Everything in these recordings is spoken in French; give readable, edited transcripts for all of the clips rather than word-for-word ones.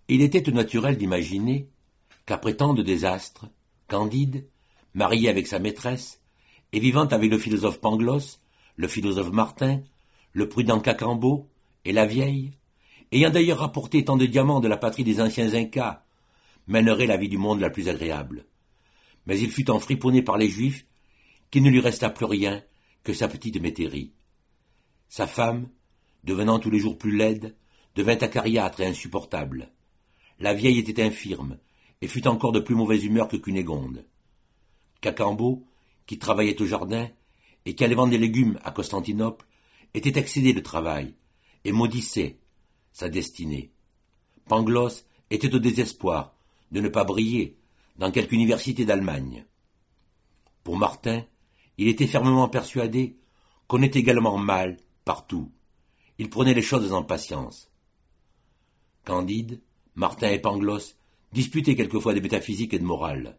Il était tout naturel d'imaginer qu'après tant de désastres, Candide, marié avec sa maîtresse, et vivant avec le philosophe Pangloss, le philosophe Martin, le prudent Cacambo et la vieille, ayant d'ailleurs rapporté tant de diamants de la patrie des anciens Incas, mènerait la vie du monde la plus agréable. Mais il fut enfriponné par les Juifs qu'il ne lui resta plus rien que sa petite métairie. Sa femme, devenant tous les jours plus laide, devint acariâtre et insupportable. La vieille était infirme et fut encore de plus mauvaise humeur que Cunégonde. Cacambo, qui travaillait au jardin et qui allait vendre des légumes à Constantinople, était excédé de travail et maudissait sa destinée. Pangloss était au désespoir de ne pas briller dans quelque université d'Allemagne. Pour Martin, il était fermement persuadé qu'on est également mal partout. Il prenait les choses en patience. Candide, Martin et Pangloss disputaient quelquefois de métaphysique et de morale.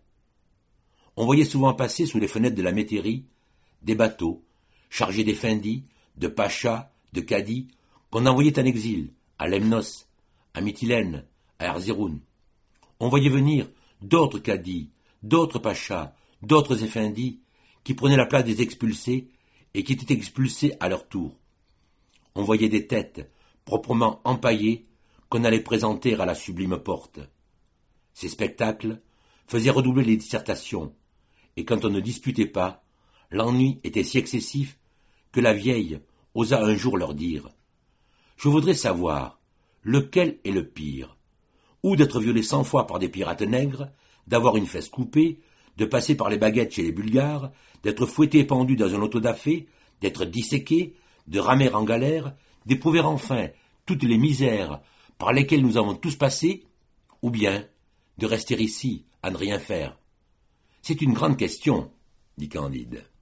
On voyait souvent passer sous les fenêtres de la métairie des bateaux chargés d'effendis, de pachas, de cadis qu'on envoyait en exil à Lemnos, à Mytilène, à Erzurum. On voyait venir d'autres cadis, d'autres pachas, d'autres effendis qui prenaient la place des expulsés et qui étaient expulsés à leur tour. On voyait des têtes proprement empaillées qu'on allait présenter à la sublime porte. Ces spectacles faisaient redoubler les dissertations, et quand on ne disputait pas, l'ennui était si excessif que la vieille osa un jour leur dire « Je voudrais savoir lequel est le pire, ou d'être violé 100 fois par des pirates nègres, d'avoir une fesse coupée, de passer par les baguettes chez les Bulgares, d'être fouetté et pendu dans un auto-da-fé, d'être disséqué, de ramer en galère, d'éprouver enfin toutes les misères par lesquelles nous avons tous passé, ou bien de rester ici à ne rien faire. C'est une grande question, dit Candide.